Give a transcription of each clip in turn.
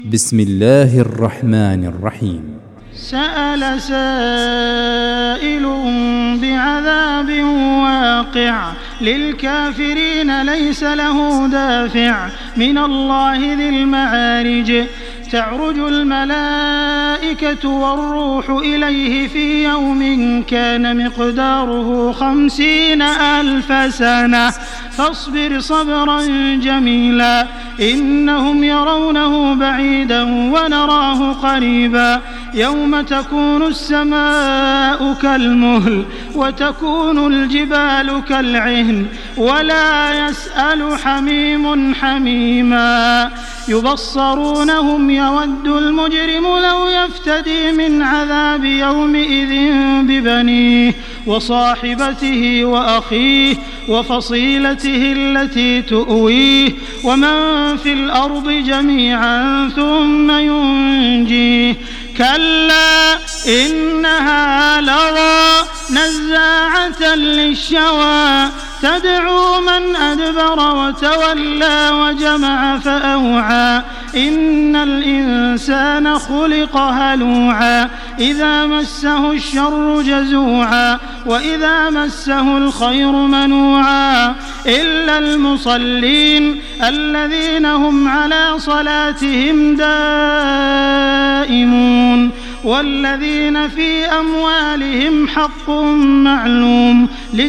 بسم الله الرحمن الرحيم. سأل سائل بعذاب واقع للكافرين ليس له دافع من الله ذي المعارج تعرج الملائكة والروح إليه في يوم كان مقداره 50,000 سنة فاصبر صبرا جميلا إنهم يرونه بعيدا ونراه قريبا يوم تكون السماء كالمهل وتكون الجبال كالعهن ولا يسأل حميم حميما يبصرونهم يود المجرم لو يفتدي من عذاب يومئذ ببنيه وصاحبته وأخيه وفصيلته التي تؤويه ومن في الأرض جميعا ثم ينجيه كلا إنها لظى نزاعة للشوى تدعو من أدبر وتولى وجمع فأوعى إن الإنسان خلق هلوعا إذا مسه الشر جزوعا وإذا مسه الخير منوعا إلا المصلين الذين هم على صلاتهم دائمون والذين في أموالهم حق معلوم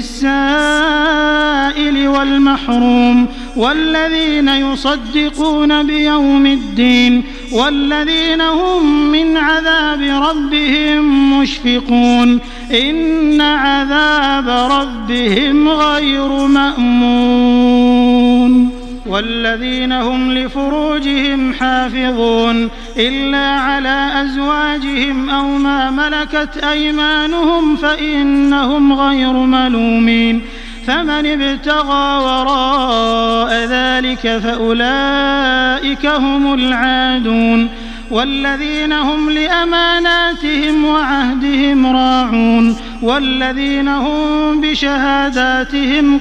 للسائل والمحروم والذين يصدقون بيوم الدين والذين هم من عذاب ربهم مشفقون إن عذاب ربهم غير مأمون والذين هم لفروجهم حافظون إلا على أزواجهم أو ما ملكت أيمانهم فإنهم غير ملومين فمن ابتغى وراء ذلك فأولئك هم العادون والذين هم لأماناتهم وعهدهم راعون والذين هم بشهاداتهم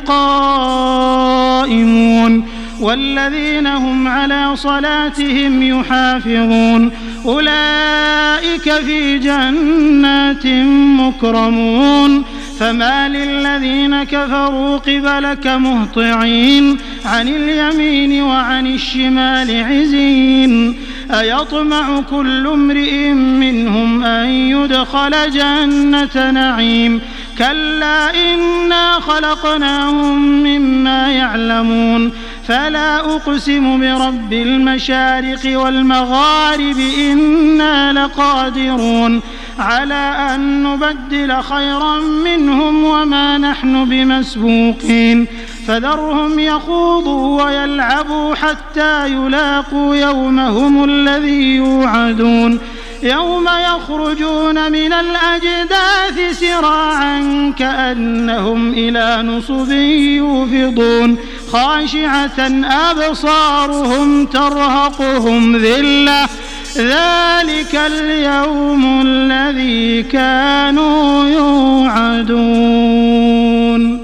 قائمون والذين هم على صلاتهم يحافظون أولئك في جنات مكرمون فما للذين كفروا قبلك مهطعين عن اليمين وعن الشمال عزين أيطمع كل امرئ منهم أن يدخل جنة نعيم كلا إنا خلقناهم مما يعلمون فلا أقسم برب المشارق والمغارب إنا لقادرون على أن نبدل خيرا منهم وما نحن بمسبوقين فذرهم يخوضوا ويلعبوا حتى يلاقوا يومهم الذي يوعدون يوم يخرجون من الأجداث سراعا كأنهم إلى نصب يوفضون خاشعة أبصارهم ترهقهم ذلة ذلك اليوم الذي كانوا يوعدون.